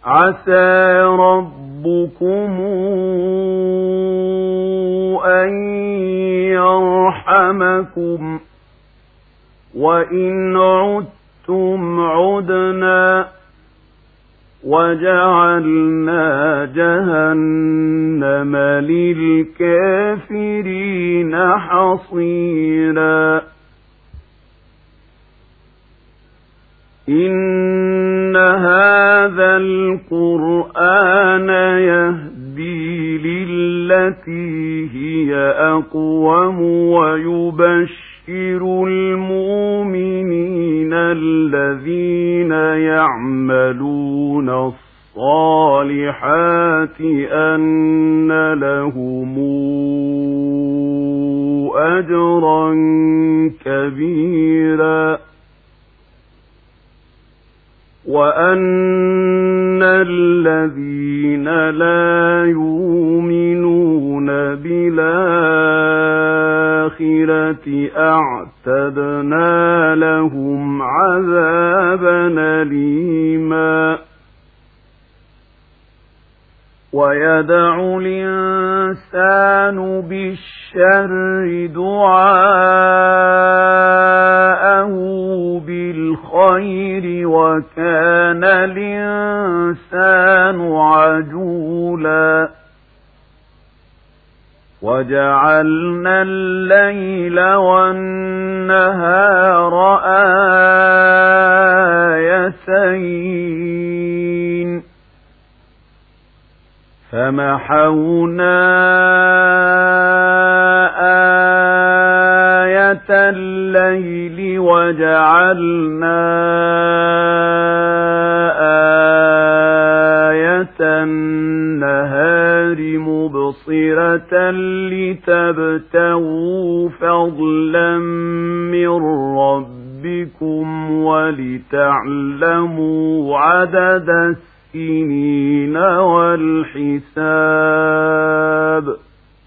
عسى ربكم أن يرحمكم وإن عدتم عدنا وجعلنا جهنم للكافرين حصيرا إن هذا القرآن يهدي للتي هي أقوم ويبشر المؤمنين الذين يعملون الصالحات أن لهم أجرا كبيرا وأن الذين لا يؤمنون بالآخرة أعتدنا لهم عذابا أليما ويدع الإنسان بالشر دعاءه بالخير وكان الإنسان عجولا وجعلنا الليل والنهار آيتين فمحونا آية الليل وجعلنا آية النهار مبصرة لتبتغوا فضلا من ربكم ولتعلموا عدد السنين والحساب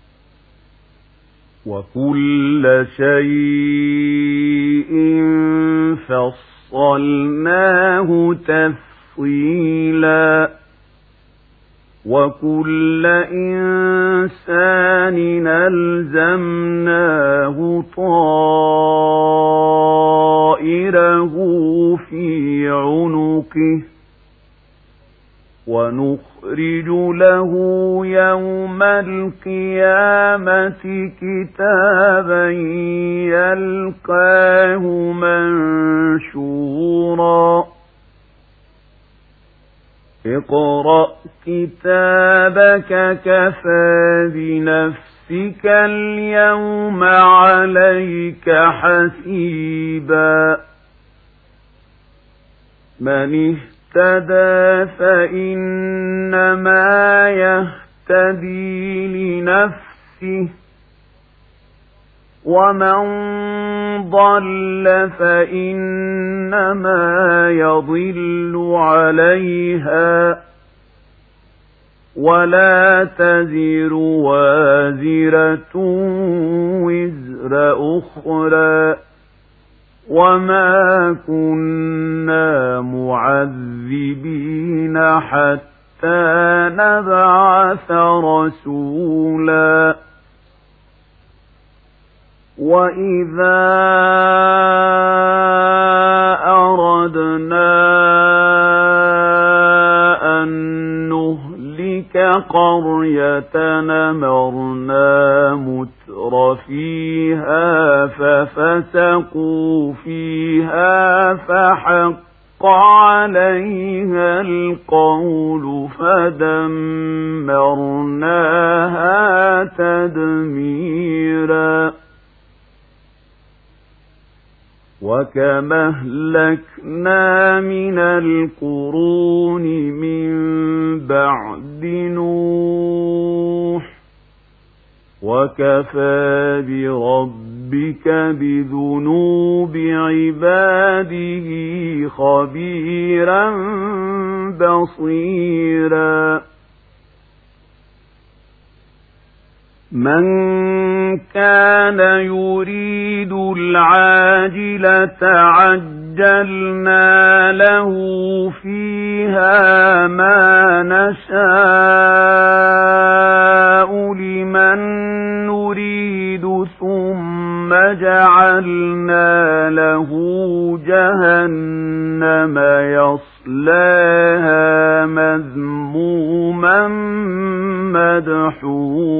وكل شيء فصلناه تفصيلا وكل إنسان ألزمناه طائره في عنقه ونخرج له يوم القيامة كتابا يلقاه منشورا اقرأ كتابك كفى بنفسك اليوم عليك حسيبا من اهتدى فإنما يهتدي لنفسه ومن ضل فإنما يضل عليها ولا تزر وازرة وزر أخرى وما كنا معذبين حتى نبعث رسولا وإذا أردنا أن نهلك قرية أمرنا متر فيها ففسقوا فيها فحق عليها القول فدمرناها تدميرا وكما أهلكنا من القرون من بعد نوح وكفى بربك بذنوب عباده خبيرا بصيرا من كان يريد العاجلة عجلنا عَجَّلْنَا لَهُ فِيهَا مَا نَشَاءُ لِمَن نُّرِيدُ ثُمَّ جَعَلْنَا لَهُ جَهَنَّمَ يَصْلَاهَا مَذْمُومًا مَّدْحُورًا